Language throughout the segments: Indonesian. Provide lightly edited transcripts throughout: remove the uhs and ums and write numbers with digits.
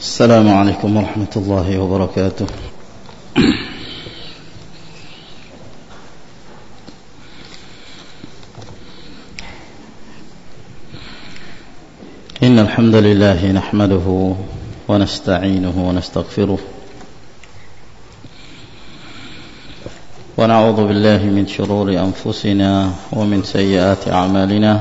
السلام عليكم ورحمة الله وبركاته. إن الحمد لله نحمده ونستعينه ونستغفره ونعوذ بالله من شرور أنفسنا ومن سيئات أعمالنا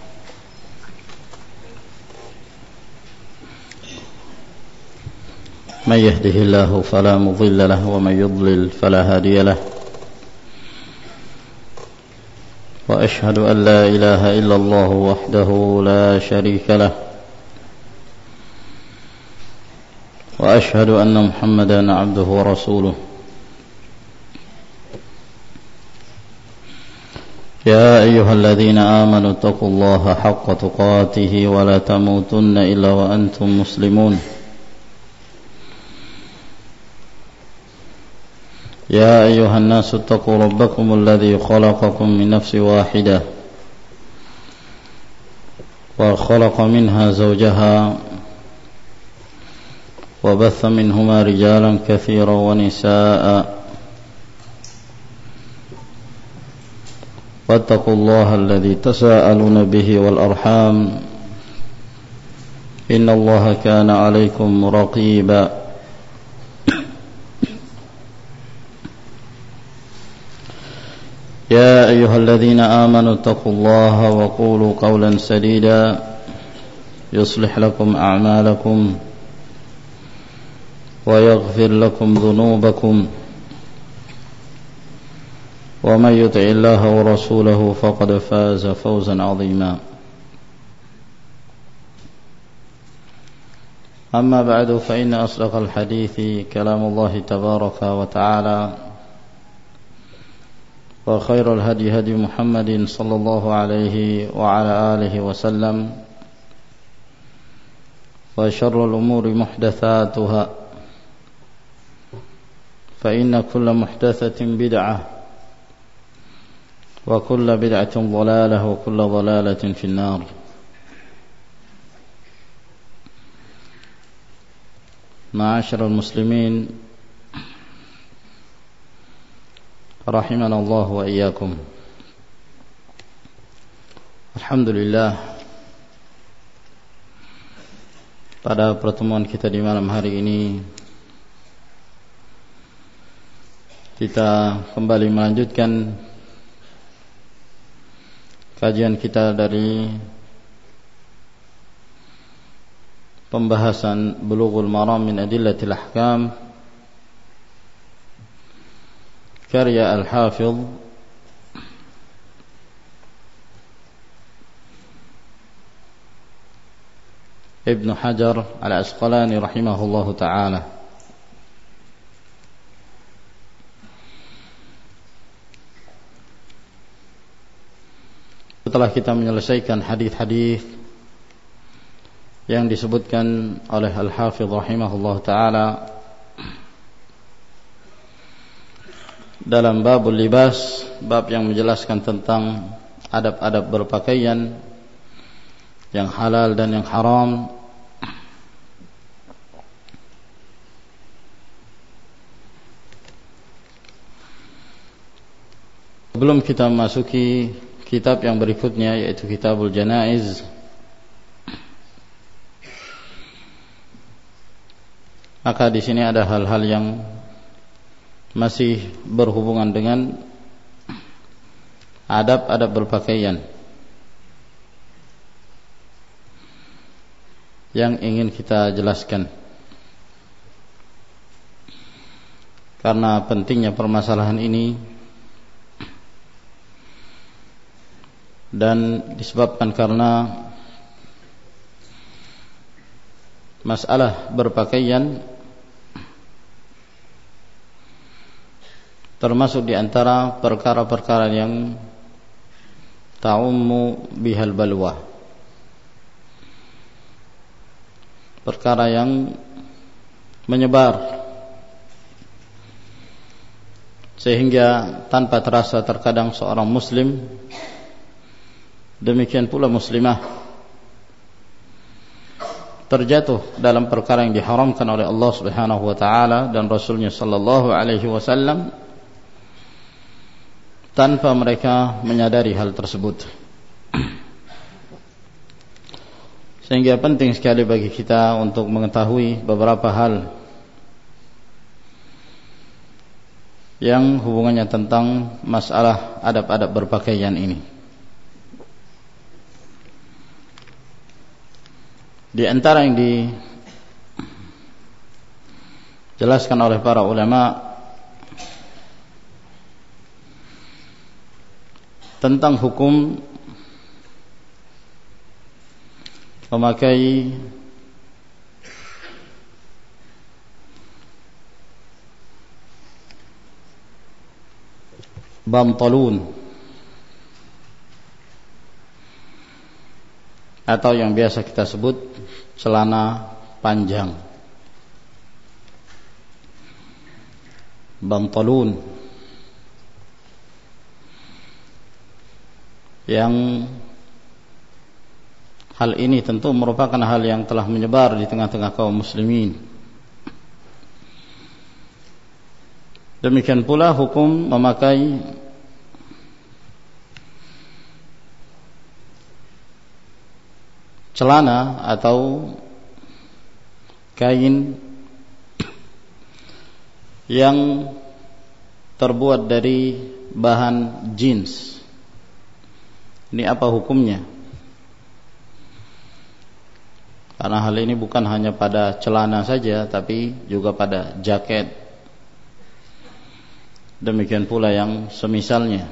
من يهده الله فلا مضل له ومن يضلل فلا هادي له وأشهد أن لا إله إلا الله وحده لا شريك له وأشهد أن محمدا عبده ورسوله يا أيها الذين آمنوا اتقوا الله حق تقاته ولا تموتن إلا وأنتم مسلمون يا أيها الناس اتقوا ربكم الذي خلقكم من نفس واحدة وخلق منها زوجها وبث منهما رجالا كثيرا ونساء واتقوا الله الذي تساءلون به والأرحام إن الله كان عليكم رقيبا يا أيها الذين آمنوا اتقوا الله وقولوا قولا سديدا يصلح لكم أعمالكم ويغفر لكم ذنوبكم ومن يطع الله ورسوله فقد فاز فوزا عظيما أما بعد فإن أصدق الحديث كلام الله تبارك وتعالى وخير الهدي هدي محمد صلى الله عليه وعلى آله وسلم وشر الأمور محدثاتها فإن كل محدثة بدعة وكل بدعة ضلالة وكل ضلالة في النار. معاشر المسلمين rahimana Allah wa iyyakum. Alhamdulillah, pada pertemuan kita di malam hari ini kita kembali melanjutkan kajian kita dari pembahasan Bulughul Maram min Adillatil Ahkam karya Al-Hafidh Ibn Hajar Al-Asqalani rahimahullahu ta'ala. Setelah kita menyelesaikan hadis-hadis yang disebutkan oleh Al-Hafidh rahimahullahu ta'ala dalam babul libas, bab yang menjelaskan tentang adab-adab berpakaian yang halal dan yang haram, sebelum kita memasuki kitab yang berikutnya yaitu Kitabul Janaiz, maka di sini ada hal-hal yang masih berhubungan dengan adab-adab berpakaian yang ingin kita jelaskan, karena pentingnya permasalahan ini dan disebabkan karena masalah berpakaian termasuk di antara perkara-perkara yang ta'ummu bihal balwa, perkara yang menyebar sehingga tanpa terasa terkadang seorang muslim, demikian pula muslimah, terjatuh dalam perkara yang diharamkan oleh Allah Subhanahu wa taala dan Rasulnya sallallahu alaihi wasallam tanpa mereka menyadari hal tersebut. Sehingga penting sekali bagi kita untuk mengetahui beberapa hal yang hubungannya tentang masalah adab-adab berpakaian ini. Di antara yang dijelaskan oleh para ulama tentang hukum memakai bantalun atau yang biasa kita sebut celana panjang. Bantalun yang hal ini tentu merupakan hal yang telah menyebar di tengah-tengah kaum muslimin. Demikian pula hukum memakai celana atau kain yang terbuat dari bahan jeans. Ini apa hukumnya? Karena hal ini bukan hanya pada celana saja, tapi juga pada jaket. Demikian pula yang semisalnya.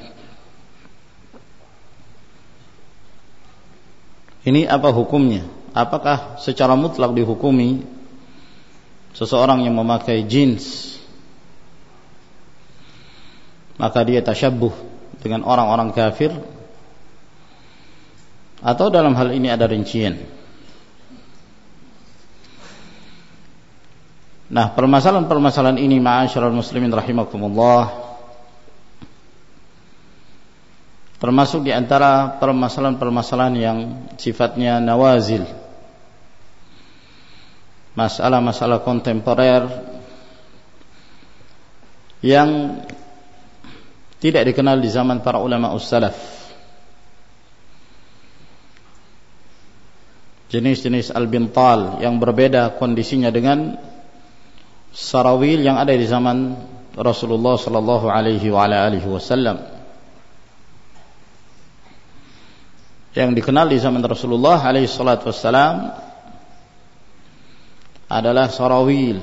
Ini apa hukumnya? Apakah secara mutlak dihukumi seseorang yang memakai jeans maka dia tasyabbuh dengan orang-orang kafir, atau dalam hal ini ada rincian? Nah, permasalahan-permasalahan ini ma'asyiral muslimin rahimakumullah termasuk di antara permasalahan-permasalahan yang sifatnya nawazil, masalah-masalah kontemporer yang tidak dikenal di zaman para ulama ussalaf. Jenis-jenis al-bintal yang berbeda kondisinya dengan sarawil yang ada di zaman Rasulullah sallallahu alaihi wasallam. Yang dikenal di zaman Rasulullah alaihi salatu wassalam adalah sarawil,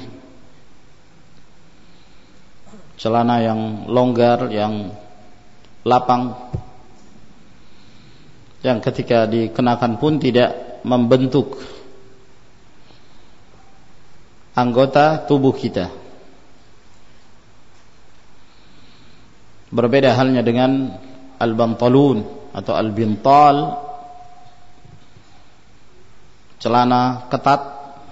celana yang longgar, yang lapang, yang ketika dikenakan pun tidak membentuk anggota tubuh kita. Berbeda halnya dengan al-bantalun atau al-bintal, celana ketat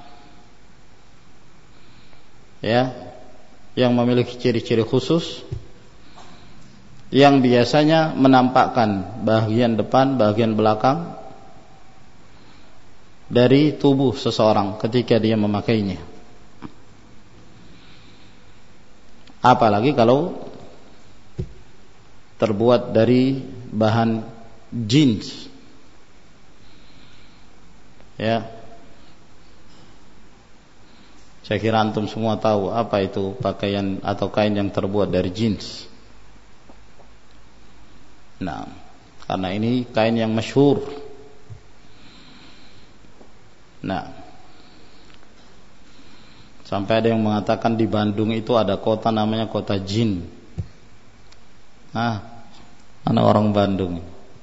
ya, yang memiliki ciri-ciri khusus yang biasanya menampakkan bagian depan, bagian belakang dari tubuh seseorang ketika dia memakainya. Apalagi kalau terbuat dari bahan jeans ya. Saya kira antum semua tahu apa itu pakaian atau kain yang terbuat dari jeans. Nah, karena ini kain yang masyhur. Nah, sampai ada yang mengatakan di Bandung itu ada kota namanya kota jin. Nah, anak orang Bandung.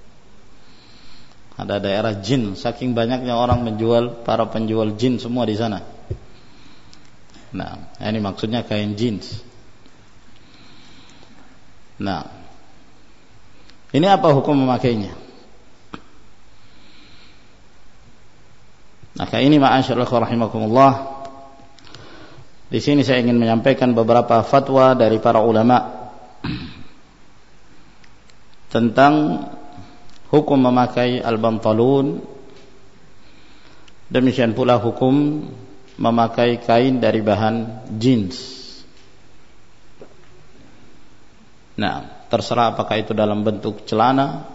Ada daerah jin, saking banyaknya orang menjual, para penjual jin semua di sana. Nah, ini maksudnya kain jeans. Nah, ini apa hukum memakainya? Maka ini ma'asyiral rahimakumullah, di sini saya ingin menyampaikan beberapa fatwa dari para ulama tentang hukum memakai al-bantalun Demikian pula hukum memakai kain dari bahan jeans. Nah, terserah apakah itu dalam bentuk celana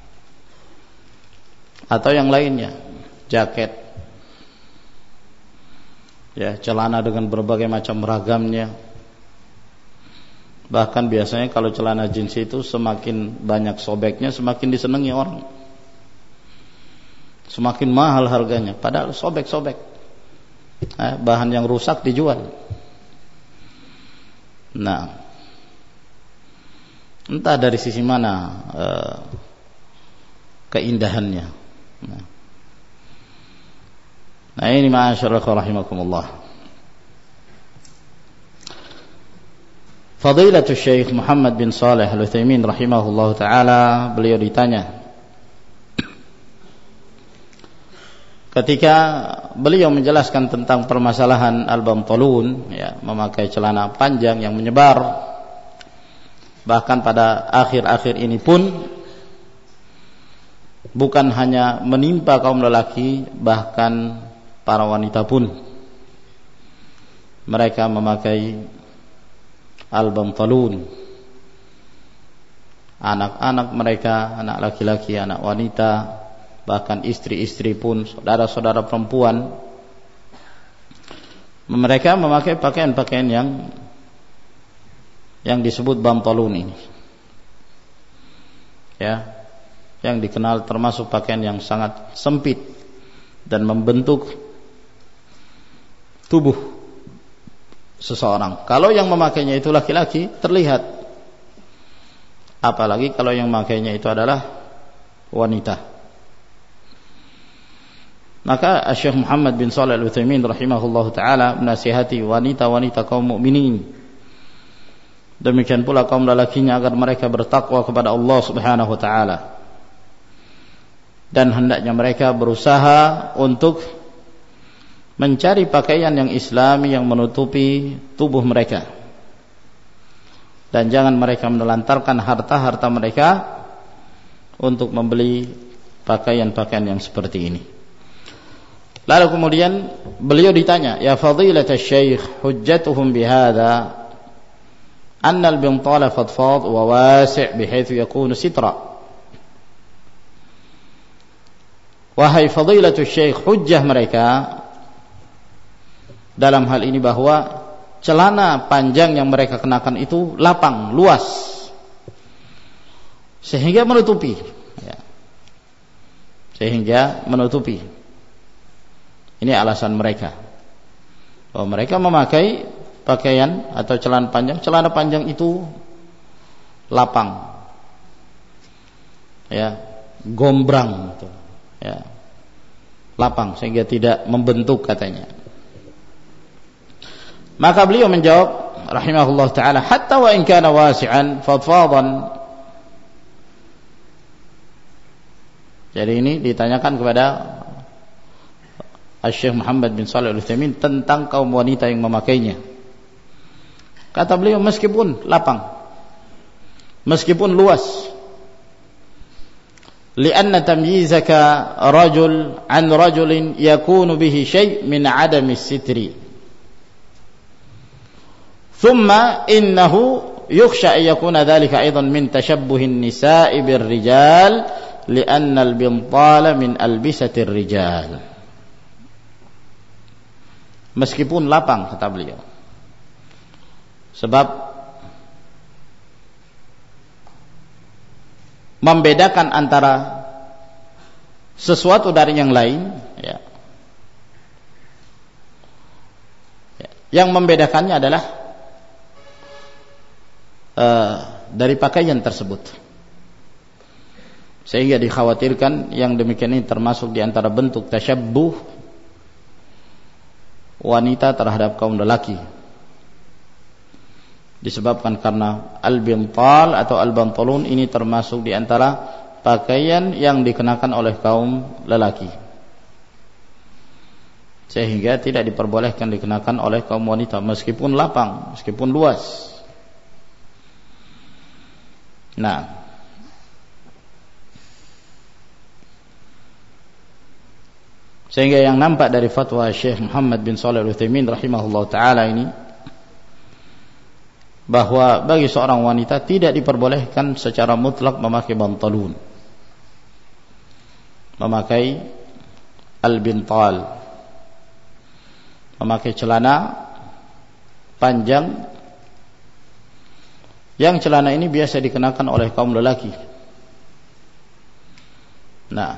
atau yang lainnya, jaket, ya, celana dengan berbagai macam ragamnya. Bahkan biasanya kalau celana jeans itu semakin banyak sobeknya semakin disenangi orang, semakin mahal harganya, padahal sobek-sobek, bahan yang rusak dijual. Nah, entah dari sisi mana keindahannya. Nah ini ma'asyarakat rahimakumullah. Fadilatul Syekh Muhammad bin Shalih Al-Utsaimin rahimahullah ta'ala, beliau ditanya ketika beliau menjelaskan tentang permasalahan al-bantalun, ya, memakai celana panjang yang menyebar. Bahkan pada akhir-akhir ini pun bukan hanya menimpa kaum lelaki, bahkan para wanita pun mereka memakai al-bantalun. Anak-anak mereka, anak laki-laki, anak wanita, bahkan istri-istri pun, saudara-saudara perempuan, mereka memakai pakaian-pakaian yang disebut bantalun ini, ya, yang dikenal termasuk pakaian yang sangat sempit dan membentuk tubuh seseorang. Kalau yang memakainya itu laki-laki terlihat, apalagi kalau yang memakainya itu adalah wanita. Maka Syekh Muhammad bin Shalih Al-Utsaimin rahimahullahu taala menasihati wanita-wanita kaum mukminin, demikian pula kaum lelakinya, agar mereka bertakwa kepada Allah Subhanahu wa taala, dan hendaknya mereka berusaha untuk mencari pakaian yang islami yang menutupi tubuh mereka, dan jangan mereka menelantarkan harta-harta mereka untuk membeli pakaian-pakaian yang seperti ini. Lalu kemudian beliau ditanya, ya fadilatul syekh, hujjatuhum bihadza anna al-bintala fadfad wa wasi' bihaitsu yakunu sitra. Wahai fadilatul syekh, hujjah mereka dalam hal ini bahwa celana panjang yang mereka kenakan itu lapang, luas, sehingga menutupi, ya, sehingga menutupi. Ini alasan mereka, bahwa mereka memakai pakaian atau celana panjang itu lapang, ya, gombrang, ya, lapang sehingga tidak membentuk katanya. Maka beliau menjawab rahimahullah taala, hatta wa in kana wasi'an fadfadan. Jadi ini ditanyakan kepada Syekh Muhammad bin Shalih Al-Utsaimin tentang kaum wanita yang memakainya. Kata beliau, meskipun lapang, meskipun luas, lianna tamyizaka rajul an rajulin yakunu bihi syai' min 'adami sitri. Thumma innahu yukhsha an yakuna dhalika aidan min tashabbuhin nisa'i birrijal lianna al-bintala min albisatir rijal. Meskipun lapang, kata beliau, sebab membedakan antara sesuatu dari yang lain, ya, yang membedakannya adalah dari pakaian tersebut, sehingga dikhawatirkan yang demikian ini termasuk di antara bentuk tasyabbuh wanita terhadap kaum lelaki, disebabkan karena al-bintal atau al-bantalun ini termasuk di antara pakaian yang dikenakan oleh kaum lelaki, sehingga tidak diperbolehkan dikenakan oleh kaum wanita meskipun lapang, meskipun luas. Nah, Sehingga yang nampak dari fatwa Syekh Muhammad bin Shalih Al-Utsaimin rahimahullah taala ini, bahwa bagi seorang wanita tidak diperbolehkan secara mutlak memakai bantalun, memakai al-bintal, memakai celana panjang yang celana ini biasa dikenakan oleh kaum lelaki. Nah,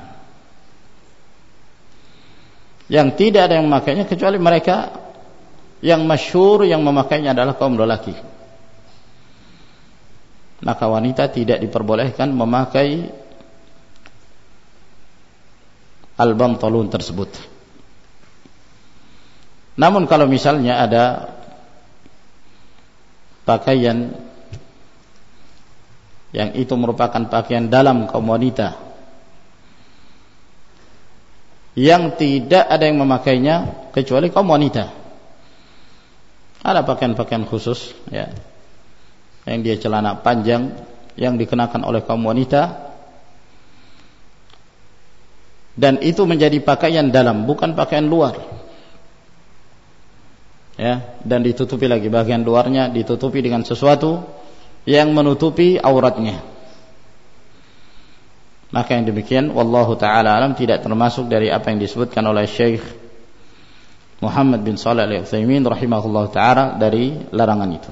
yang tidak ada yang memakainya kecuali mereka yang masyhur yang memakainya adalah kaum lelaki. Maka wanita tidak diperbolehkan memakai al-bantalun tersebut. Namun kalau misalnya ada pakaian yang itu merupakan pakaian dalam kaum wanita yang tidak ada yang memakainya kecuali kaum wanita, ada pakaian-pakaian khusus ya, yang dia celana panjang yang dikenakan oleh kaum wanita, dan itu menjadi pakaian dalam, bukan pakaian luar ya, dan ditutupi lagi bagian luarnya, ditutupi dengan sesuatu yang menutupi auratnya. Maka yang demikian wallahu taala alam tidak termasuk dari apa yang disebutkan oleh Syekh Muhammad bin Shalih Al-Utsaimin rahimahullah taala dari larangan itu.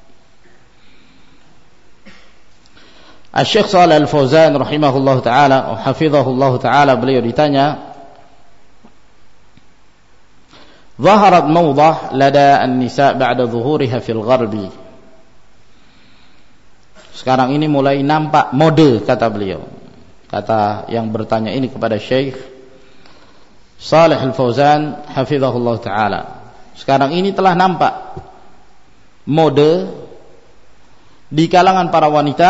Syekh Shalih Al-Fauzan rahimahullah taala wa hafizahullah taala, beliau ditanya, "Zaharat mawdah lada an-nisa' ba'da zuhuriha fil gharbi." Sekarang ini mulai nampak mode, kata beliau. Kata yang bertanya ini kepada Syekh Shalih Al-Fauzan hafizahullah taala, sekarang ini telah nampak mode di kalangan para wanita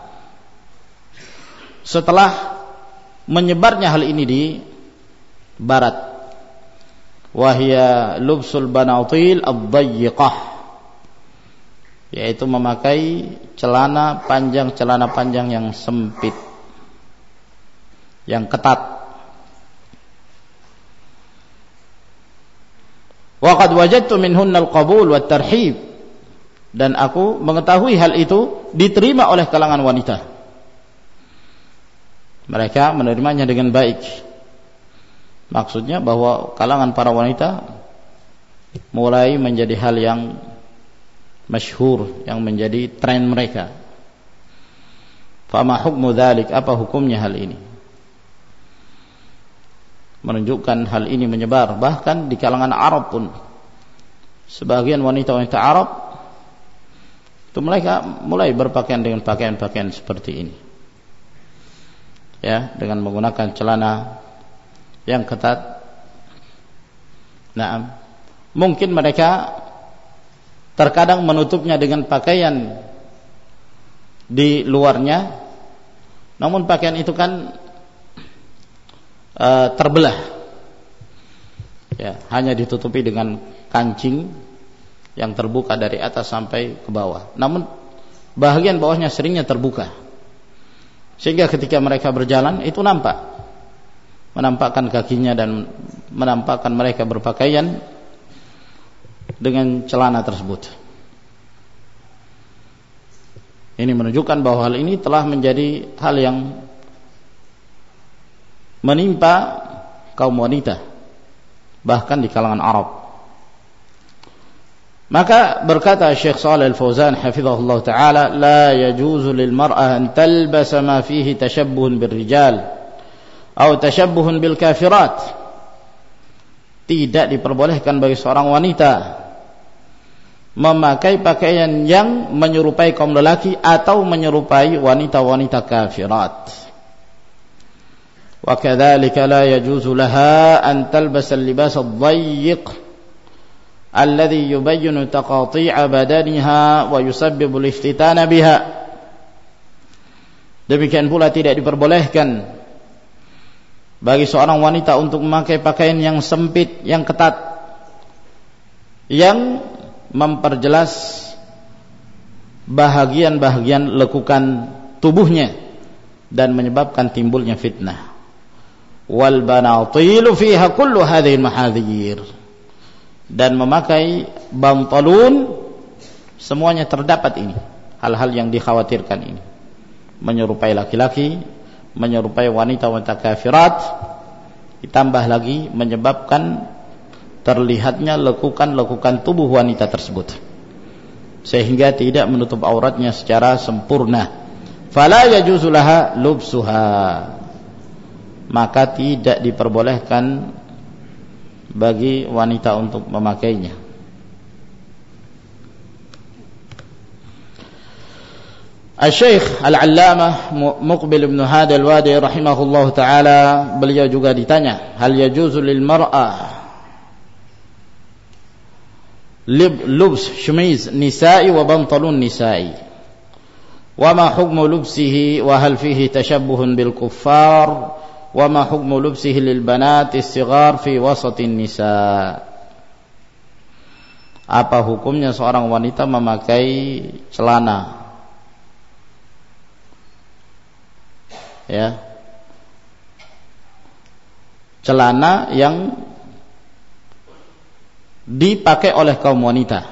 setelah menyebarnya hal ini di barat, wahia lubsul banatil ad-dayyiqah, yaitu memakai celana panjang yang sempit, yang ketat. Wa qad wajadtu minhunna al-qabul wat tarhib, dan aku mengetahui hal itu diterima oleh kalangan wanita. Mereka menerimanya dengan baik. Maksudnya bahwa kalangan para wanita mulai menjadi hal yang masyhur, yang menjadi tren mereka. Fama hukmu dzalik, apa hukumnya hal ini? Menunjukkan hal ini menyebar bahkan di kalangan Arab pun. Sebagian wanita-wanita Arab itu mereka mulai berpakaian dengan pakaian-pakaian seperti ini, ya, dengan menggunakan celana yang ketat. Nah, mungkin mereka terkadang menutupnya dengan pakaian di luarnya, namun pakaian itu kan terbelah, ya, hanya ditutupi dengan kancing yang terbuka dari atas sampai ke bawah, namun bahagian bawahnya seringnya terbuka, sehingga ketika mereka berjalan itu menampakkan kakinya dan menampakkan mereka berpakaian dengan celana tersebut. Ini menunjukkan bahwa hal ini telah menjadi hal yang menimpa kaum wanita bahkan di kalangan Arab. Maka berkata Syekh Shalih Al-Fauzan hafizahullah taala, la yajuzu lil mar'ah an talbasa ma fihi tashabbuhun bir rijal atau tashabbuhun bil kafirat. Tidak diperbolehkan bagi seorang wanita memakai pakaian yang menyerupai kaum lelaki atau menyerupai wanita-wanita kafirat. وكذلك لا يجوز لها أن تلبس اللباس الضيق الذي يبين تقاطيع بدنها ويسبب الافتتان بها. Demikian pula tidak diperbolehkan bagi seorang wanita untuk memakai pakaian yang sempit, yang ketat, yang memperjelas bahagian-bahagian lekukan tubuhnya dan menyebabkan timbulnya fitnah. wal banatilu fiha kullu hadhihi al-mahadhir. Dan memakai bantalun semuanya terdapat ini, hal-hal yang dikhawatirkan ini, menyerupai laki-laki, menyerupai wanita-wanita kafirat, ditambah lagi menyebabkan terlihatnya lekukan-lekukan tubuh wanita tersebut sehingga tidak menutup auratnya secara sempurna. Fala yajuzu laha lubsuha, maka tidak diperbolehkan bagi wanita untuk memakainya. Al-Syekh Al-Allamah Muqbil ibn Hadi Al-Wadi rahimahullah ta'ala, beliau juga ditanya, hal yajuzu lil mar'ah lubs syamiz nisa'i wa bantalun nisa'i, wa ma hukmu lubsihi wa hal fihi tashabbuhun bil kuffar, wa ma hukmu lubsihi lil banati as-sighar fi wasatin nisa. Apa hukumnya seorang wanita memakai celana, ya, celana yang dipakai oleh kaum wanita.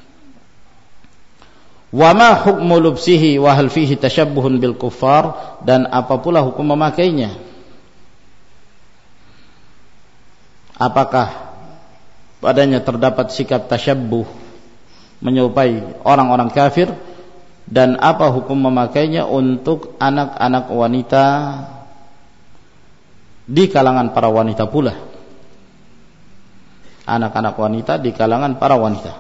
Wa ma hukmu lubsihi wa hal fihi tashabbuhun bil kuffar, dan apa pula hukum memakainya? Apakah padanya terdapat sikap tasyabbuh, menyerupai orang-orang kafir, dan apa hukum memakainya untuk anak-anak wanita di kalangan para wanita pula, anak-anak wanita di kalangan para wanita.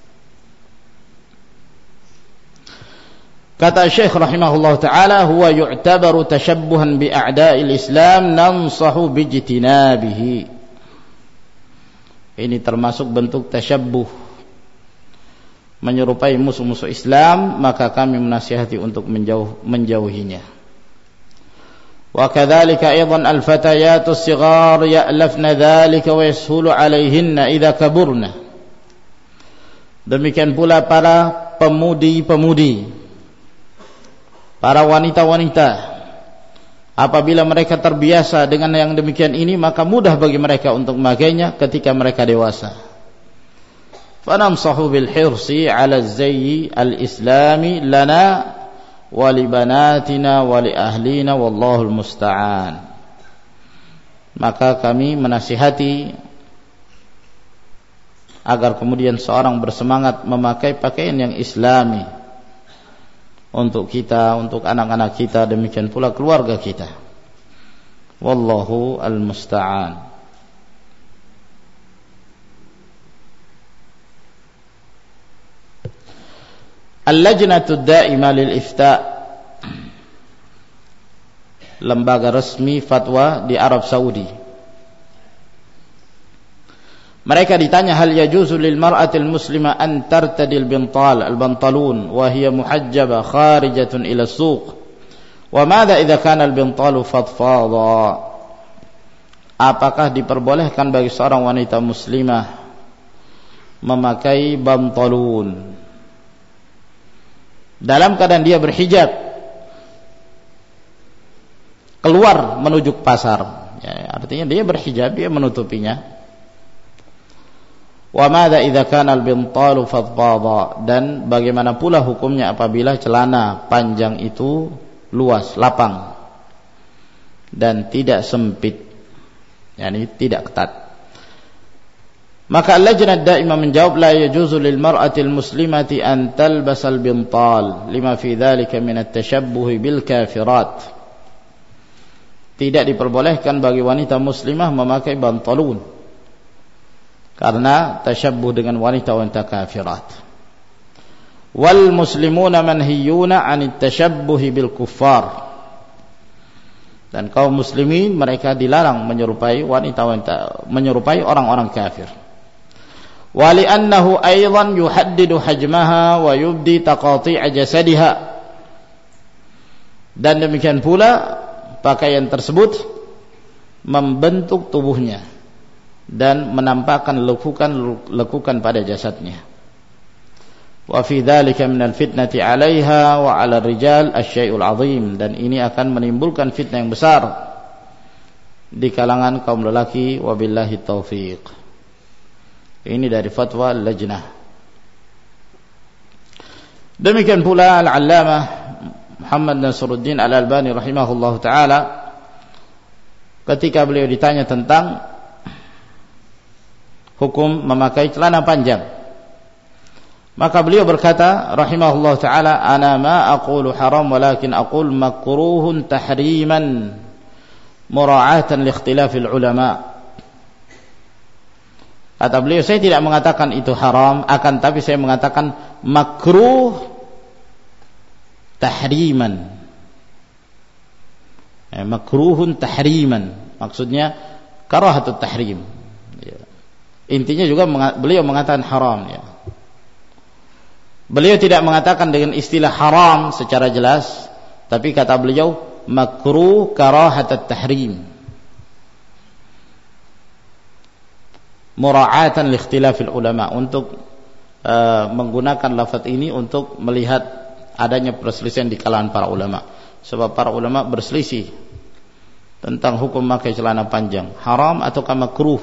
Kata Syekh rahimahullah ta'ala, huwa yu'tabaru tashabbuhan bi a'da'il Islam nansahu bijtinabihi. Ini termasuk bentuk tasyabbuh, menyerupai musuh-musuh Islam, maka kami menasihati untuk menjauhinya. Wa kadzalika aidan al-fatayatu as-sighar ya'lafna dzalika wa yashulu 'alayhinna idza kaburna. Demikian pula para pemudi-pemudi, para wanita-wanita, apabila mereka terbiasa dengan yang demikian ini, maka mudah bagi mereka untuk memakainya ketika mereka dewasa. Fanamsahu bil hirsi 'ala az-zayyi al-islami lana wa li banatina wa li ahlina wallahu al-musta'an. Maka kami menasihati agar kemudian seorang bersemangat memakai pakaian yang islami untuk kita, untuk anak-anak kita, demikian pula keluarga kita. Wallahu al-musta'an. Al-Lajnatu Da'imah lil Ifta', lembaga resmi fatwa di Arab Saudi. Mereka ditanya, hal yajuzu lil mar'atil muslimah an tartadil bintal al-bantalun wa hiya muhajjaba kharijatun ila as-suq, wa madza idza kana al-bintalu fadfadha. Apakah diperbolehkan bagi seorang wanita muslimah memakai bantalun dalam keadaan dia berhijab keluar menuju ke pasar, ya, artinya dia berhijab, dia menutupinya. Wa madza idza kana al-bintalu fadfadha, dan bagaimana pula hukumnya apabila celana panjang itu luas, lapang dan tidak sempit, yakni tidak ketat. Maka Al-Lajnah Da'imah menjawab, la yajuzu lil mar'atil muslimati an talbasal bintal lima fi dzalika min at-tashabbuh bil kafirat. Tidak diperbolehkan bagi wanita muslimah memakai bantalun karena tasyabbuh dengan wanita-wanita kafirat. Wal muslimuna manhiyuna 'anit tashabbuhi bil kuffar, dan kaum muslimin mereka dilarang menyerupai wanita-wanita, menyerupai orang-orang kafir. Wa li'annahu aidan yuhaddidu hajmaha wa yubdi taqati'a jasadiha, dan demikian pula pakaian tersebut membentuk tubuhnya dan menampakkan lekukan pada jasadnya. Wa fi dzalika minal fitnati 'alaiha wa 'ala rijal asy-syai'ul 'azim, dan ini akan menimbulkan fitnah yang besar di kalangan kaum lelaki, wabillahi taufiq. Ini dari fatwa lajnah. Demikian pula Al-Allamah Muhammad Nasruddin Al-Albani rahimahullahu taala ketika beliau ditanya tentang hukum memakai celana panjang, maka beliau berkata rahimahullahu taala, ana ma aqulu haram walakin aqul makruhun tahriman mura'atan li ikhtilafil ulama. Kata beliau, saya tidak mengatakan itu haram, akan tapi saya mengatakan makruh tahriman. Makruhun tahriman, maksudnya karahatut tahrim. Ya. Intinya juga beliau mengatakan haram. Ya. Beliau tidak mengatakan dengan istilah haram secara jelas, tapi kata beliau makruh karahatut tahrim. Mura'atan li ikhtilafil ulama, untuk menggunakan lafaz ini untuk melihat adanya perselisihan di kalangan para ulama. Sebab para ulama berselisih tentang hukum memakai celana panjang, haram ataukah makruh.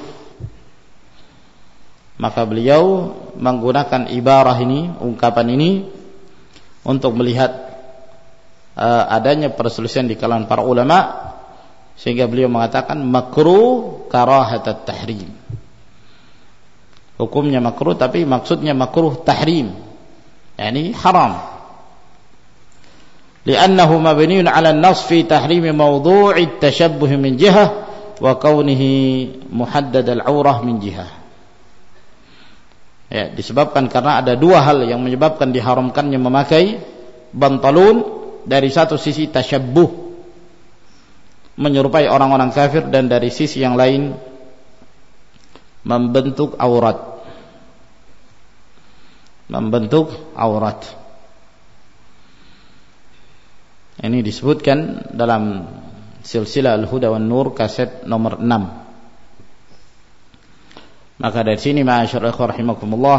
Maka beliau menggunakan ibarah ini, ungkapan ini untuk melihat adanya perselisihan di kalangan para ulama, sehingga beliau mengatakan makruh karahatat tahrim. Hukumnya makruh tapi maksudnya makruh tahrim, yakni haram. Li'annahu mabniun 'ala an-nass fi tahrim mawdu'i at-tashabbuh min jihah wa kaunihi muhaddad al-'aurah min jihah. Ya, disebabkan karena ada dua hal yang menyebabkan diharamkannya memakai bantalun. Dari satu sisi tasyabbuh, menyerupai orang-orang kafir, dan dari sisi yang lain membentuk aurat. Ini disebutkan dalam silsilah Al-Huda wan Nur kaset nomor 6. Maka dari sini ma'asyiral ikhwah rahimakumullah,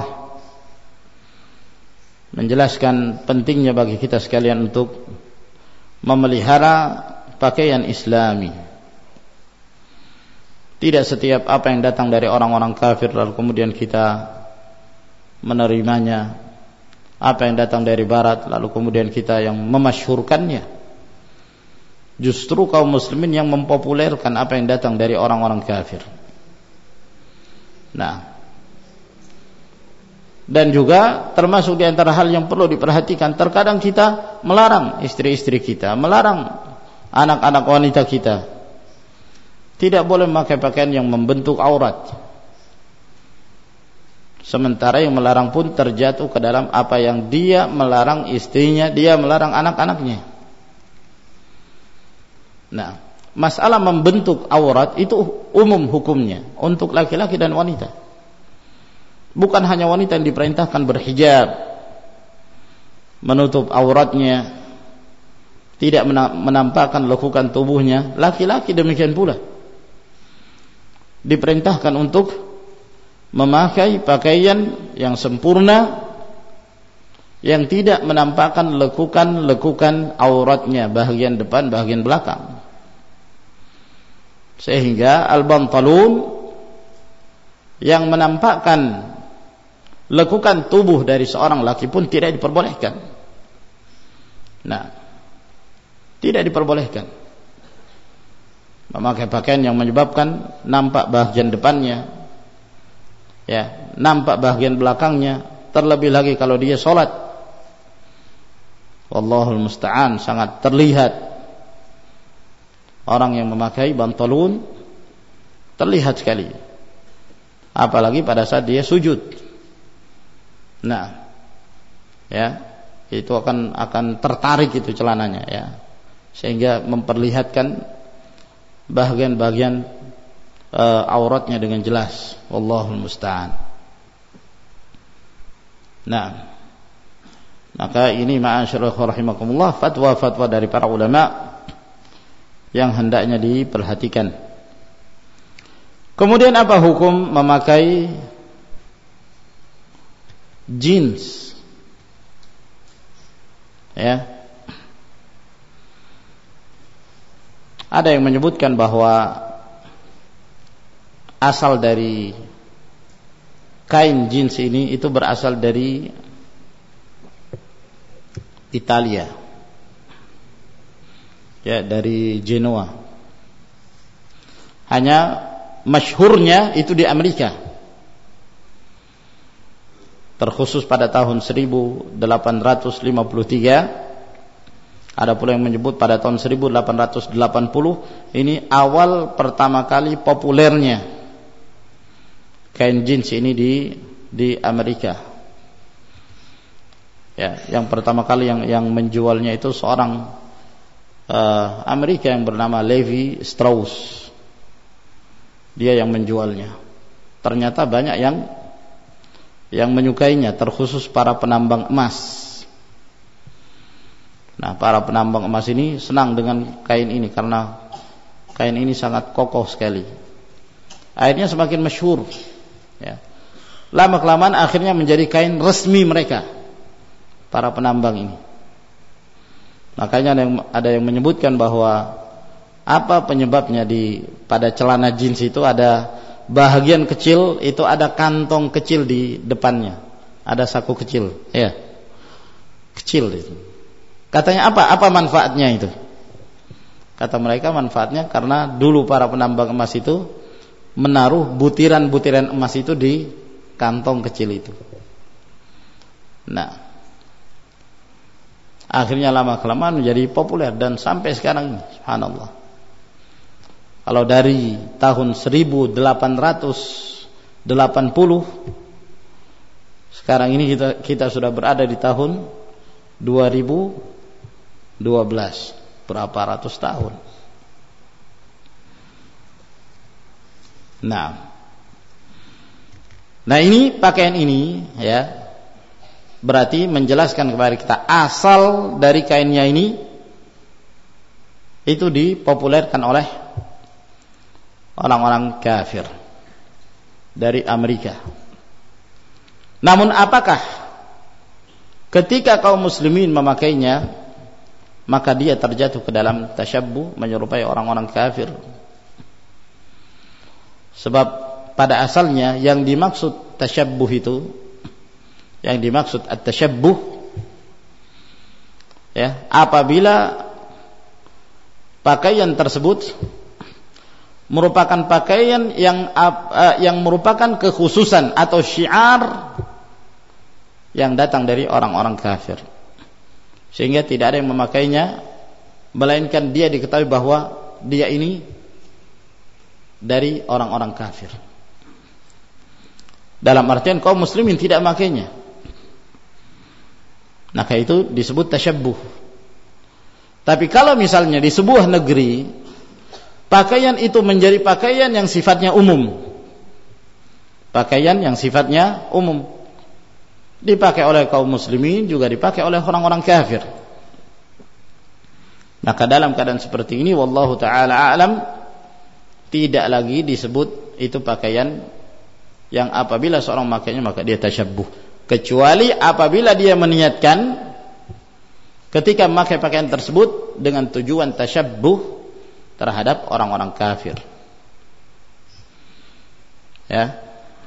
menjelaskan pentingnya bagi kita sekalian untuk memelihara pakaian Islami. Tidak setiap apa yang datang dari orang-orang kafir lalu kemudian kita menerimanya, apa yang datang dari barat lalu kemudian kita yang memasyhurkannya. Justru kaum muslimin yang mempopulerkan apa yang datang dari orang-orang kafir. Nah, dan juga termasuk di antara hal yang perlu diperhatikan, terkadang kita melarang istri-istri kita, melarang anak-anak wanita kita tidak boleh memakai pakaian yang membentuk aurat. Sementara yang melarang pun terjatuh ke dalam apa yang dia melarang istrinya, dia melarang anak-anaknya. Nah, masalah membentuk aurat itu umum hukumnya untuk laki-laki dan wanita. Bukan hanya wanita yang diperintahkan berhijab, menutup auratnya, tidak menampakkan lekukan tubuhnya. Laki-laki demikian pula diperintahkan untuk memakai pakaian yang sempurna, yang tidak menampakkan lekukan auratnya, bahagian depan, bahagian belakang. Sehingga al-bantalun yang menampakkan lekukan tubuh dari seorang laki pun tidak diperbolehkan. Nah, tidak diperbolehkan memakai pakaian yang menyebabkan nampak bahagian depannya, ya, nampak bahagian belakangnya, terlebih lagi kalau dia sholat. Wallahul musta'an, sangat terlihat orang yang memakai bantalun, terlihat sekali, apalagi pada saat dia sujud. Nah, ya, itu akan tertarik itu celananya, ya, sehingga memperlihatkan bahagian-bahagian auratnya dengan jelas. Wallahul musta'an. Nah, maka ini ma'asyiral rahimakumullah, fatwa-fatwa dari para ulama yang hendaknya diperhatikan. Kemudian apa hukum memakai jeans? Ya, ada yang menyebutkan bahwa asal dari kain jeans ini itu berasal dari Italia, ya, dari Genoa. Hanya masyhurnya itu di Amerika, terkhusus pada tahun 1853. Ada pula yang menyebut pada tahun 1880. Ini awal pertama kali populernya kain jeans ini di Amerika. Ya, yang pertama kali yang menjualnya itu seorang Amerika yang bernama Levi Strauss. Dia yang menjualnya. Ternyata banyak yang menyukainya, terkhusus para penambang emas. Nah, para penambang emas ini senang dengan kain ini karena kain ini sangat kokoh sekali. Akhirnya semakin masyhur. Ya. Lama-kelamaan akhirnya menjadi kain resmi mereka, para penambang ini. Makanya ada yang menyebutkan bahwa apa penyebabnya pada celana jeans itu ada bahagian kecil, itu ada kantong kecil di depannya, ada saku kecil, ya, kecil itu. Katanya apa manfaatnya itu? Kata mereka manfaatnya karena dulu para penambang emas itu menaruh butiran-butiran emas itu di kantong kecil itu. Nah, akhirnya lama-kelamaan menjadi populer dan sampai sekarang ini, subhanallah. Kalau dari tahun 1880, sekarang ini kita sudah berada di tahun 2012, berapa ratus tahun. Nah ini pakaian ini, ya, berarti menjelaskan kepada kita asal dari kainnya ini itu dipopulerkan oleh orang-orang kafir dari Amerika. Namun apakah ketika kaum muslimin memakainya maka dia terjatuh ke dalam tasyabbuh, menyerupai orang-orang kafir? Sebab pada asalnya yang dimaksud tasyabbuh itu, yang dimaksud at-tasyabbuh, ya, apabila pakaian tersebut merupakan pakaian yang merupakan kekhususan atau syiar yang datang dari orang-orang kafir, sehingga tidak ada yang memakainya melainkan dia diketahui bahwa dia ini dari orang-orang kafir. Dalam artian kaum muslimin tidak memakainya, maka itu disebut tasyabbuh. Tapi kalau misalnya di sebuah negeri pakaian itu menjadi pakaian yang sifatnya umum, pakaian yang sifatnya umum, dipakai oleh kaum muslimin, juga dipakai oleh orang-orang kafir, maka dalam keadaan seperti ini, wallahu ta'ala a'lam, tidak lagi disebut itu pakaian yang apabila seorang memakainya maka dia tasyabbuh, kecuali apabila dia meniatkan ketika memakai pakaian tersebut dengan tujuan tasyabbuh terhadap orang-orang kafir. Ya.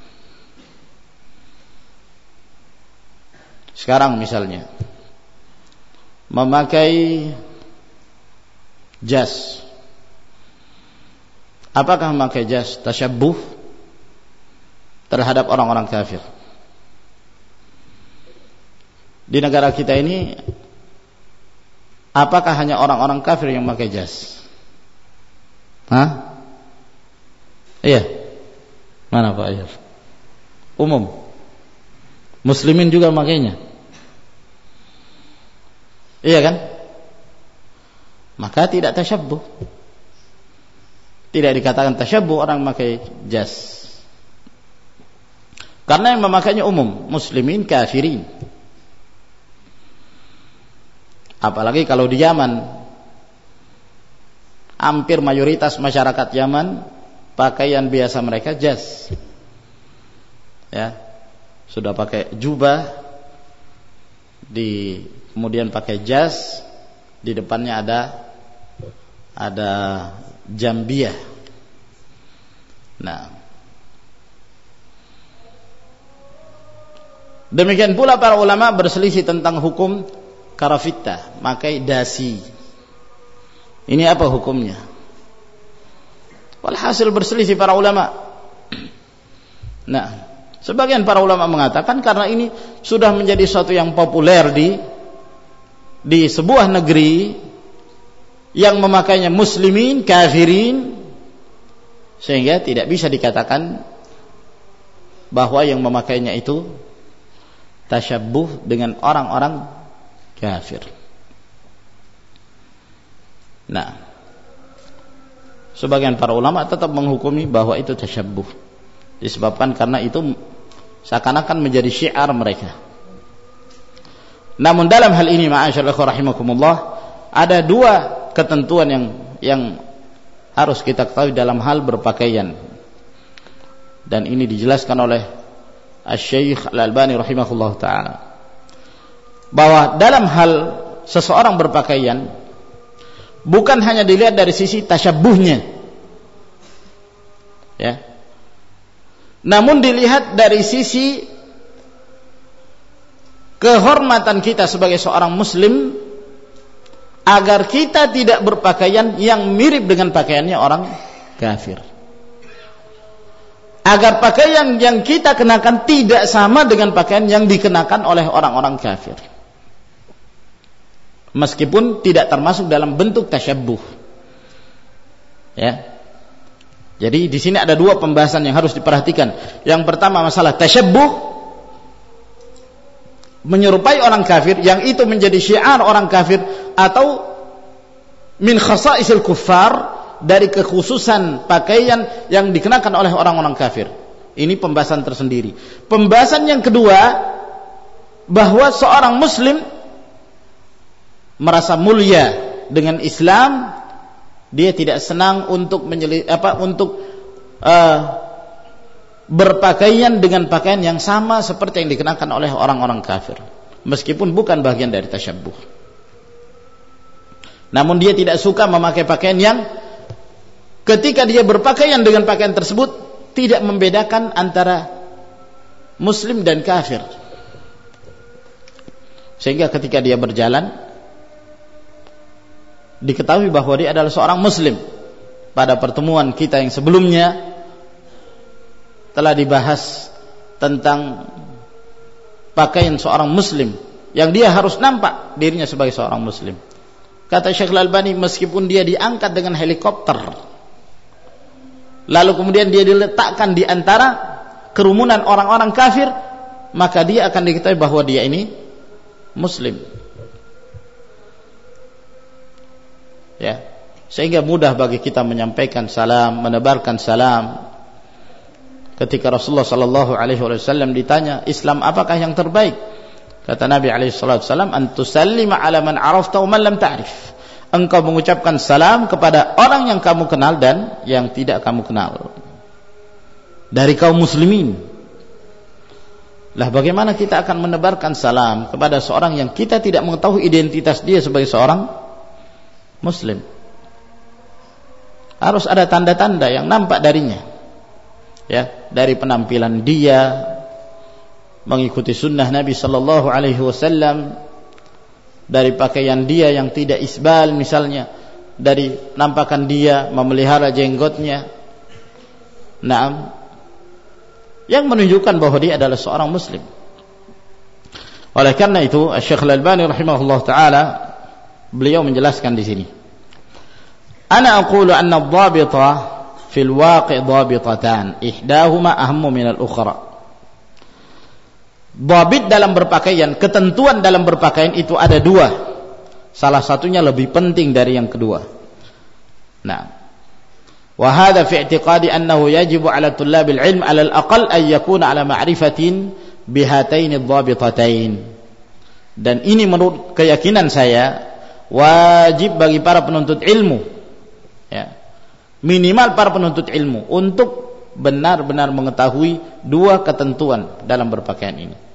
Sekarang misalnya memakai jas, apakah memakai jas tasyabbuh terhadap orang-orang kafir? Di negara kita ini apakah hanya orang-orang kafir yang memakai jas? Hah? Iya. Mana Pak Ayar? Umum. Muslimin juga memakainya. Iya kan? Maka tidak tasyabbuh. Tidak dikatakan tasyabbuh orang memakai jas. Karena yang memakainya umum, muslimin, kafirin. Apalagi kalau di Yaman, hampir mayoritas masyarakat Yaman pakaian biasa mereka jas. Ya. Sudah pakai jubah, kemudian pakai jas, di depannya ada jambiah. Nah, Demikian pula para ulama berselisih tentang hukum karafitta, pakai dasi. Ini apa hukumnya? Walhasil berselisih para ulama. Nah, sebagian para ulama mengatakan karena ini sudah menjadi sesuatu yang populer di sebuah negeri yang memakainya muslimin, kafirin, sehingga tidak bisa dikatakan bahwa yang memakainya itu tasyabbuh dengan orang-orang kafir. Nah, sebagian para ulama tetap menghukumi bahwa itu tasyabbuh, disebabkan karena itu seakan-akan menjadi syiar mereka. Namun dalam hal ini ma'asyiral rahimakumullah, ada dua ketentuan yang harus kita ketahui dalam hal berpakaian, dan ini dijelaskan oleh Asy-Syaikh Al-Albani rahimahullah ta'ala, bahwa dalam hal seseorang berpakaian bukan hanya dilihat dari sisi tasyabbuhnya, ya, namun dilihat dari sisi kehormatan kita sebagai seorang muslim, agar kita tidak berpakaian yang mirip dengan pakaiannya orang kafir, agar pakaian yang kita kenakan tidak sama dengan pakaian yang dikenakan oleh orang-orang kafir, meskipun tidak termasuk dalam bentuk tasyabbuh. Ya. Jadi di sini ada dua pembahasan yang harus diperhatikan. Yang pertama masalah tasyabbuh, menyerupai orang kafir, yang itu menjadi syiar orang kafir, atau min khasa'isil kuffar, dari kekhususan pakaian yang dikenakan oleh orang-orang kafir. Ini pembahasan tersendiri. Pembahasan yang kedua, bahwa seorang muslim merasa mulia dengan Islam, dia tidak senang untuk berpakaian dengan pakaian yang sama seperti yang dikenakan oleh orang-orang kafir, meskipun bukan bagian dari tasyabbuh. Namun dia tidak suka memakai pakaian yang ketika dia berpakaian dengan pakaian tersebut tidak membedakan antara muslim dan kafir, sehingga ketika dia berjalan diketahui bahwa dia adalah seorang muslim. Pada pertemuan kita yang sebelumnya telah dibahas tentang pakaian seorang muslim, yang dia harus nampak dirinya sebagai seorang muslim. Kata Syekh Al-Albani, meskipun dia diangkat dengan helikopter, lalu kemudian dia diletakkan di antara kerumunan orang-orang kafir, maka dia akan diketahui bahwa dia ini muslim. Ya, sehingga mudah bagi kita menyampaikan salam, menebarkan salam. Ketika Rasulullah sallallahu alaihi wasallam ditanya, Islam apakah yang terbaik? Kata Nabi alaihi wasallam, an tusallima ala man arafta wa man lam ta'rif. Engkau mengucapkan salam kepada orang yang kamu kenal dan yang tidak kamu kenal dari kaum muslimin. Lah bagaimana kita akan menebarkan salam kepada seorang yang kita tidak mengetahui identitas dia sebagai seorang muslim? Harus ada tanda-tanda yang nampak darinya, ya, dari penampilan dia, mengikuti sunnah Nabi sallallahu alaihi wasallam, dari pakaian dia yang tidak isbal misalnya, dari nampakan dia memelihara jenggotnya, naam, yang menunjukkan bahwa dia adalah seorang muslim. Oleh karena itu Syekh Al-Albani rahimahullah taala beliau menjelaskan di sini, ana aqulu anna ad-dhabita fil waqi' dhabitatan ihdahuma ahammu min al-ukhra. Dhabit dalam berpakaian, ketentuan dalam berpakaian itu ada dua, salah satunya lebih penting dari yang kedua. Nah, wa hadha fi i'tiqadi annahu yajibu 'ala tullabil 'ilm 'ala al-aqall an yakuna 'ala ma'rifatin bihataini ad-dhabitatain. Dan ini menurut keyakinan saya wajib bagi para penuntut ilmu, ya, minimal para penuntut ilmu, untuk benar-benar mengetahui dua ketentuan dalam berpakaian ini.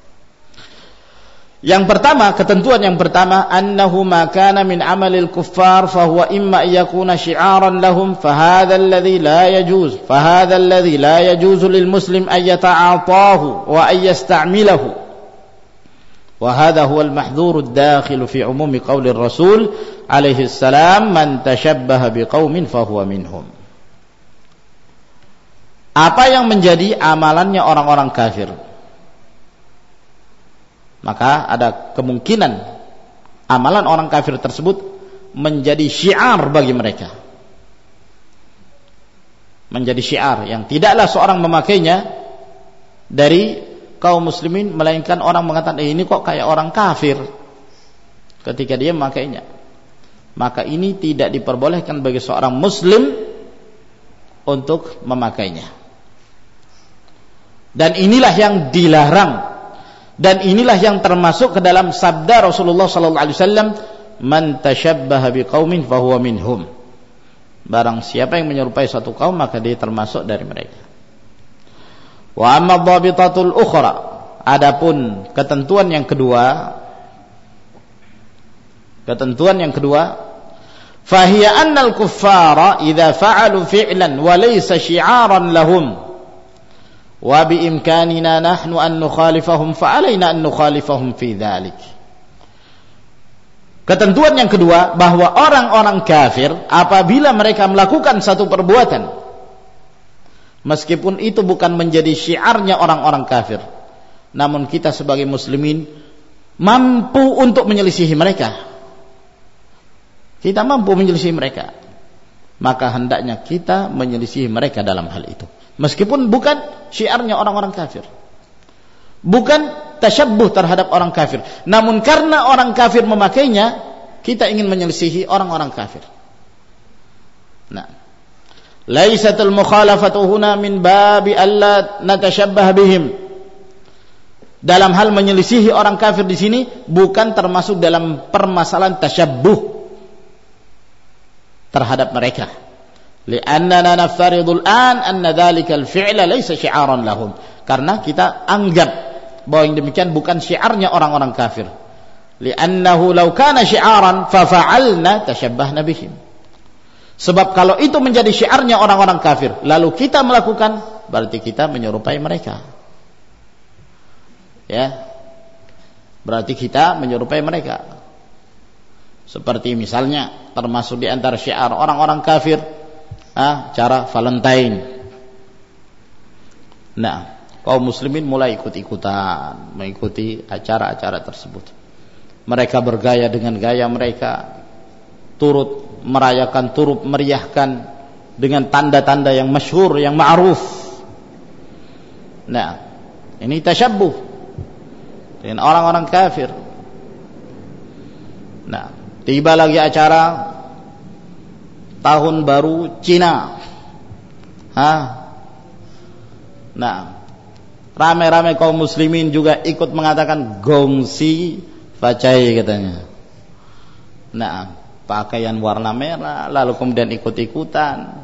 Yang pertama, ketentuan yang pertama, annahu ma kana min amalil kuffar fa huwa imma yakuna syi'aran lahum fa hadha alladhi la yajuz lil muslim an yata'atahu wa an yasta'milahu Wa hadha huwa al-mahdhur ad-dakhil fi umumi qauli Rasul alaihi salam, man tashabbaha biqaumin fahuwa minhum. Apa yang menjadi amalannya orang-orang kafir, maka ada kemungkinan amalan orang kafir tersebut menjadi syiar bagi mereka, menjadi syiar yang tidaklah seorang memakainya dari kaum muslimin, melainkan orang mengatakan ini kok kayak orang kafir ketika dia memakainya. Maka ini tidak diperbolehkan bagi seorang muslim untuk memakainya. Dan inilah yang dilarang, dan inilah yang termasuk ke dalam sabda Rasulullah sallallahu alaihi wasallam, man tashabbaha biqaumin fahuwa minhum. Barang siapa yang menyerupai satu kaum, maka dia termasuk dari mereka. Wa amma dhabitatul ukhra, adapun ketentuan yang kedua, fahiya annal kuffara idza fa'alu fi'lan wa laysa syi'aran lahum wa bi imkanina nahnu an nukhalifahum fa alaina an nukhalifahum fi dzalik. Ketentuan yang kedua, bahwa orang-orang kafir apabila mereka melakukan satu perbuatan, meskipun itu bukan menjadi syiarnya orang-orang kafir, namun kita sebagai muslimin mampu untuk menyelisihi mereka, kita mampu menyelisihi mereka, maka hendaknya kita menyelisihi mereka dalam hal itu, meskipun bukan syiarnya orang-orang kafir, bukan tasyabbuh terhadap orang kafir, namun karena orang kafir memakainya, kita ingin menyelisihi orang-orang kafir. Nah, laisatul mukhalafatu huna min babi alla natasyabbah bihim. Dalam hal menyelisihi orang kafir di sini bukan termasuk dalam permasalahan tasyabbuh terhadap mereka. Li'annana naftaridul an anna dhalikal fi'la laysa syi'aran lahum. Karena kita anggap bahwa yang demikian bukan syiarnya orang-orang kafir. Li'annahu law kana syi'aran fa fa'alna tashabbahna bihim. Sebab kalau itu menjadi syiarnya orang-orang kafir, lalu kita melakukan, berarti kita menyerupai mereka. Ya. Berarti kita menyerupai mereka. Seperti misalnya termasuk di antara syiar orang-orang kafir, cara Valentine. Nah, kaum muslimin mulai ikut-ikutan mengikuti acara-acara tersebut. Mereka bergaya dengan gaya mereka, turut merayakan, turut meriahkan dengan tanda-tanda yang masyhur, yang ma'ruf. Nah, ini tasyabbuh dengan orang-orang kafir. Nah, tiba lagi acara tahun baru Cina. Nah, ramai-ramai kaum muslimin juga ikut mengatakan gongsi facai katanya. Nah, pakaian warna merah, lalu kemudian ikut-ikutan.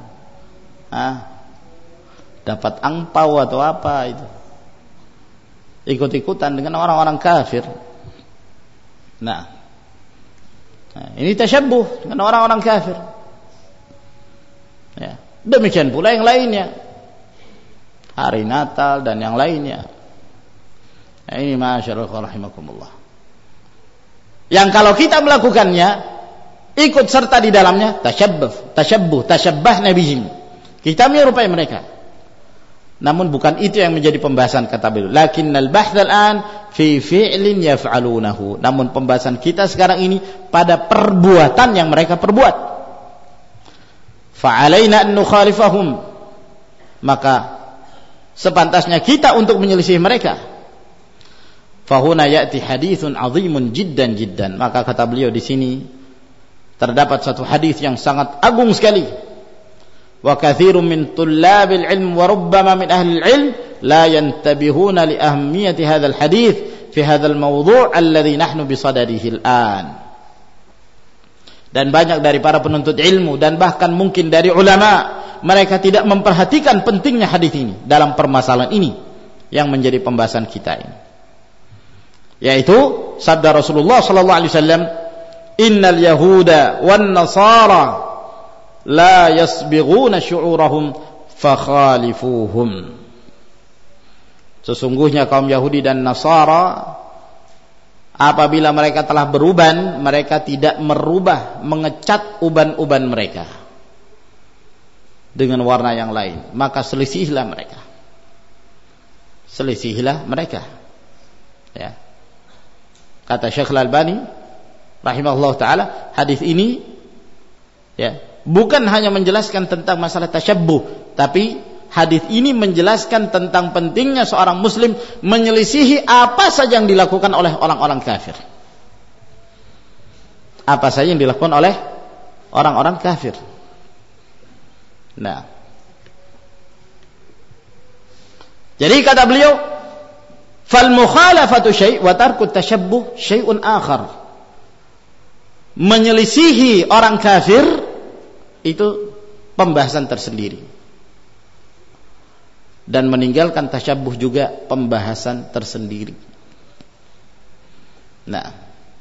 Dapat angpau atau apa itu. Ikut-ikutan dengan orang-orang kafir. Nah, ini tasyabbuh dengan orang-orang kafir. Ya, demikian pula yang lainnya, hari Natal dan yang lainnya. Nah, ini masyaallah rahimakumullah. Yang kalau kita melakukannya, ikut serta di dalamnya, tasyabbahna bihim. Kita menyerupai mereka. Namun bukan itu yang menjadi pembahasan kata beliau. Lakinnal bahthal an fi fi'lin yaf'alunahu. Namun pembahasan kita sekarang ini pada perbuatan yang mereka perbuat. Fa'alaina an nukhalifahum, maka sepantasnya kita untuk menyelisih mereka. Fahuna ya'ti haditsun 'azimun jiddan. Maka kata beliau di sini terdapat satu hadis yang sangat agung sekali. Wa katsirun min tullabil ilm wa rubbama min ahli ilm la yantabihuna li ahammiyati hadzal hadits fi hadzal mawdu' alladhi nahnu bi sadadihi al-an. Dan banyak dari para penuntut ilmu dan bahkan mungkin dari ulama, mereka tidak memperhatikan pentingnya hadis ini dalam permasalahan ini yang menjadi pembahasan kita ini, yaitu sabda Rasulullah sallallahu alaihi wasallam, innal yahuda wan nasara la yasbighuna syu'urahum fakhalifuhum. Sesungguhnya kaum Yahudi dan Nasara apabila mereka telah beruban, mereka tidak merubah, mengecat uban-uban mereka dengan warna yang lain, maka selisihilah mereka. Selisihilah mereka. Ya. Kata Syekh Al-Albani rahimahullah taala, hadis ini ya, bukan hanya menjelaskan tentang masalah tasyabbuh, tapi hadis ini menjelaskan tentang pentingnya seorang muslim menyelisihi apa saja yang dilakukan oleh orang-orang kafir. Apa saja yang dilakukan oleh orang-orang kafir. Nah, jadi kata beliau, fal mukhalafatu syai' wa tarku tasyabbuh syai'un akhar. Menyelisihi orang kafir itu pembahasan tersendiri. Dan meninggalkan tasyabbuh juga pembahasan tersendiri. Nah,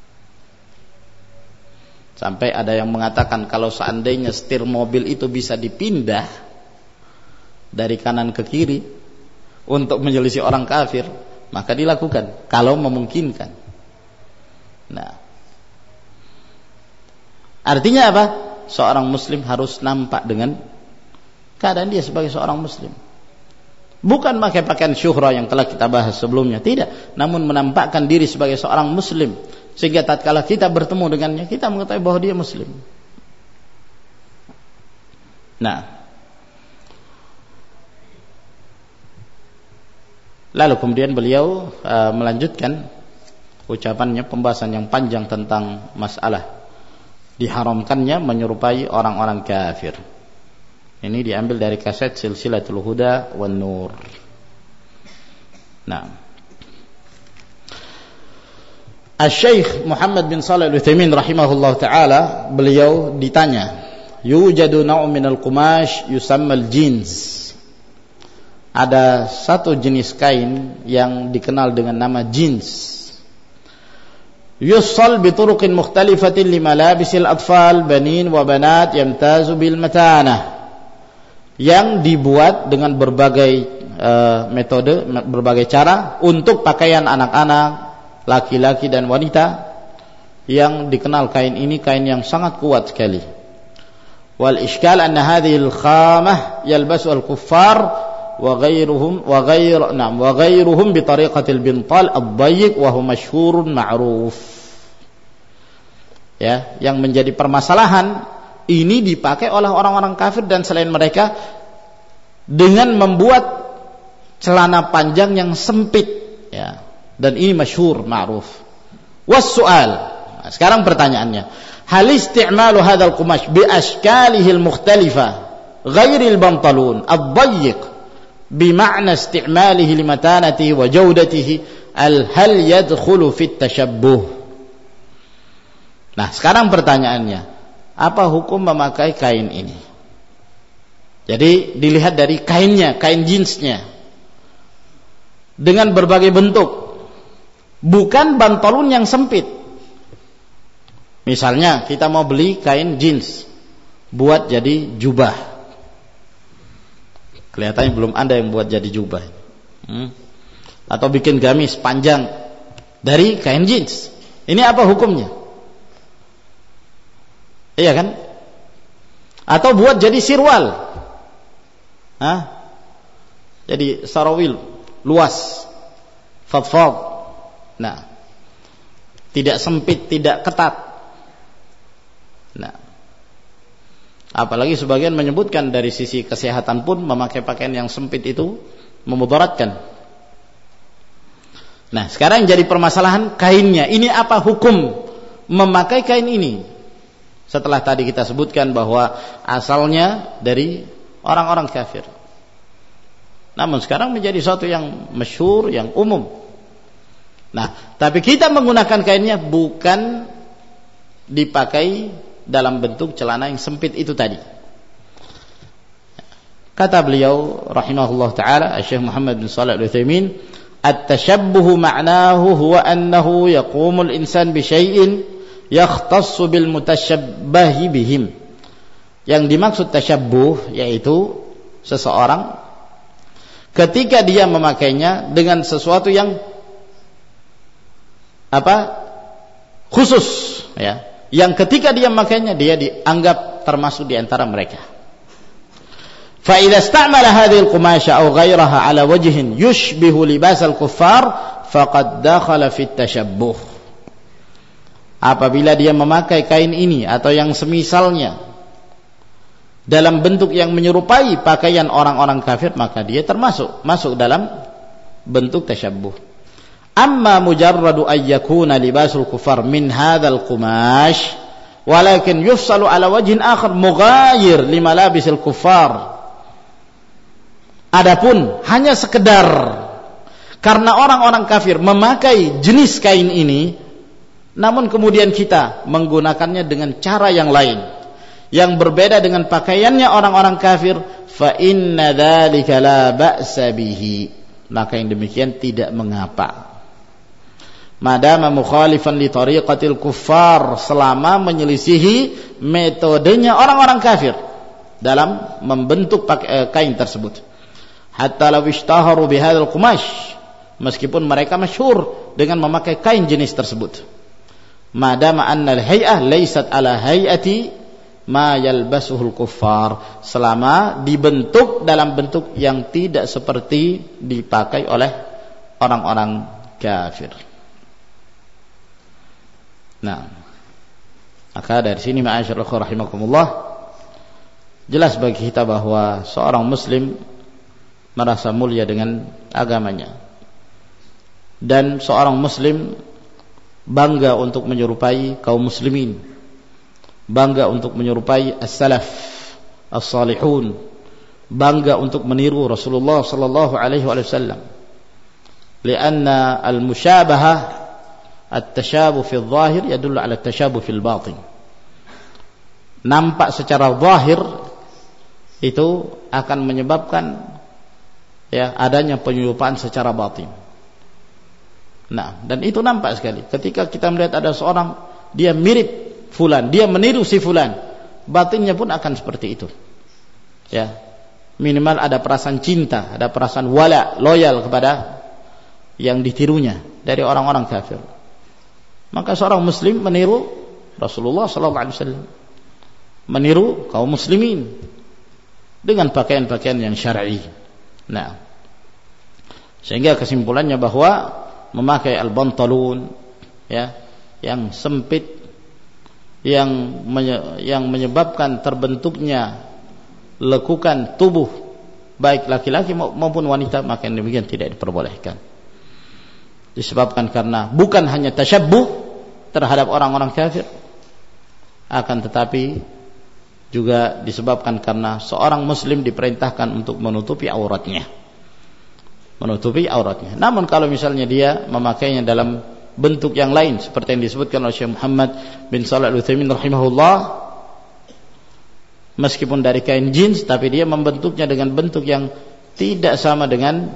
sampai ada yang mengatakan kalau seandainya setir mobil itu bisa dipindah dari kanan ke kiri untuk menyelisih orang kafir, maka dilakukan kalau memungkinkan. Nah, artinya apa? Seorang muslim harus nampak dengan keadaan dia sebagai seorang muslim. Bukan pakai pakaian syuhra yang telah kita bahas sebelumnya, tidak, namun menampakkan diri sebagai seorang muslim sehingga tatkala kita bertemu dengannya kita mengetahui bahwa dia muslim. Nah, lalu kemudian beliau melanjutkan ucapannya, pembahasan yang panjang tentang masalah diharamkannya menyerupai orang-orang kafir. Ini diambil dari kaset Silsilatul Huda wan Nur. Nah, Asy-Syaikh Muhammad bin Shalih Al-Utsaimin rahimahullah taala, beliau ditanya, yujadu naw'un minal qumash yusamma al-jins. Ada satu jenis kain yang dikenal dengan nama jins. Yussal bi turuqin mukhtalifatin li malabisil atfal banin wa banat yamtazu bil matanah. Yang dibuat dengan berbagai metode, berbagai cara untuk pakaian anak-anak, laki-laki dan wanita, yang dikenal kain ini kain yang sangat kuat sekali. Wal iskal anna hadhihi al-khamah yalbasu al-kuffar wa ghayruhum bi tariqatil bintal ad-dayyiq wa huwa masyhurun ma'ruf. Ya, yang menjadi permasalahan ini dipakai oleh orang-orang kafir dan selain mereka dengan membuat celana panjang yang sempit, ya. Dan ini masyhur, ma'ruf. Was-su'al. Nah, sekarang pertanyaannya, hal isti'malu hadzal qumash bi ashkalihi al-mukhtalifah ghairi al-bantalun ad-dayyiq bi ma'na isti'malihi li matanatihi wa jawdatihi hal yadkhulu fi at-tashabbuh. Nah, sekarang pertanyaannya, apa hukum memakai kain ini? Jadi dilihat dari kainnya, kain jeansnya dengan berbagai bentuk, bukan bantalun yang sempit. Misalnya kita mau beli kain jeans buat jadi jubah, kelihatannya belum ada yang buat jadi jubah, atau bikin gamis panjang dari kain jeans. Ini apa hukumnya? Iya kan? Atau buat jadi sirwal, jadi sarawil luas, fadfad. Nah, tidak sempit, tidak ketat. Nah, apalagi sebagian menyebutkan dari sisi kesehatan pun memakai pakaian yang sempit itu memudaratkan. Nah, sekarang jadi permasalahan kainnya. Ini apa hukum memakai kain ini? Setelah tadi kita sebutkan bahwa asalnya dari orang-orang kafir, namun sekarang menjadi sesuatu yang masyhur, yang umum. Nah, tapi kita menggunakan kainnya bukan dipakai dalam bentuk celana yang sempit itu tadi. Kata beliau rahimahullah taala, Syekh Muhammad bin Shalih Al-Utsaimin, at-tashabbuh ma'nahu huwa annahu yaqumul insan bi syai'in yakhtassu bil mutashabbahi bihim. Yang dimaksud tasyabbuh yaitu seseorang ketika dia memakainya dengan sesuatu yang khusus, ya, yang ketika dia memakainya dia dianggap termasuk di antara mereka. Fa idza istamala hadhihi al-qumasha aw ghayraha ala wajhin yushbihu libas al-kuffar faqad dakhala fi at-tashabbuh. Apabila dia memakai kain ini atau yang semisalnya dalam bentuk yang menyerupai pakaian orang-orang kafir, maka dia masuk dalam bentuk tasyabbuh. Amma mujarradu an yakuna libasul kuffar min hadzal qumash walakin yufsalu ala wajhin akhar mughayir li malabisil kuffar. Adapun hanya sekedar karena orang-orang kafir memakai jenis kain ini, namun kemudian kita menggunakannya dengan cara yang lain yang berbeda dengan pakaiannya orang-orang kafir, fa inna dzalika la ba'sa bihi, maka yang demikian tidak mengapa. Madama mukhalifan li tariqatil kuffar, selama menyelisihi metodenya orang-orang kafir dalam membentuk kain tersebut. Hatta law ishtaharu bihadzal qumash, meskipun mereka masyhur dengan memakai kain jenis tersebut. Madama anna al-hay'ah laysat ala hay'ati ma yalbasuhul kuffar, selama dibentuk dalam bentuk yang tidak seperti dipakai oleh orang-orang kafir. Nah, maka dari sini ma'asyiral ikhwah rahimakumullah, jelas bagi kita bahwa seorang muslim merasa mulia dengan agamanya, dan seorang muslim bangga untuk menyerupai kaum muslimin, bangga untuk menyerupai as-salaf as-salihun, bangga untuk meniru Rasulullah sallallahu alaihi wasallam. Lianna al-musyabaha at-tashabuh fi adh-dhahir yadullu ala at-tashabuh fi al-batin. Nampak secara zahir itu akan menyebabkan, ya, adanya penyerupaan secara batin. Nah, dan itu nampak sekali ketika kita melihat ada seorang dia mirip fulan, dia meniru si fulan, batinnya pun akan seperti itu. Ya, minimal ada perasaan cinta, ada perasaan wala, loyal kepada yang ditirunya dari orang-orang kafir. Maka seorang muslim meniru Rasulullah sallallahu alaihi wasallam, meniru kaum muslimin dengan pakaian-pakaian yang syar'i. Nah, sehingga kesimpulannya bahwa memakai al-bantalun, ya, yang sempit, yang menyebabkan terbentuknya lekukan tubuh baik laki-laki maupun wanita, maka yang demikian tidak diperbolehkan. Disebabkan karena bukan hanya tasyabbuh terhadap orang-orang kafir, akan tetapi juga disebabkan karena seorang muslim diperintahkan untuk menutupi auratnya. Namun kalau misalnya dia memakainya dalam bentuk yang lain seperti yang disebutkan oleh Syekh Muhammad bin Shalih Al-Utsaimin rahimahullah, meskipun dari kain jeans tapi dia membentuknya dengan bentuk yang tidak sama dengan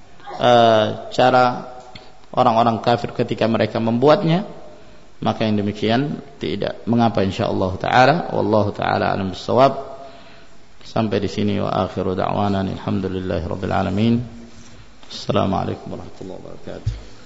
cara orang-orang kafir ketika mereka membuatnya, maka yang demikian tidak mengapa insyaallah taala. Wallahu taala alam bissawab. Sampai di sini wa akhiru da'wana alhamdulillahirabbil alamin. Assalamualaikum warahmatullahi wabarakatuh.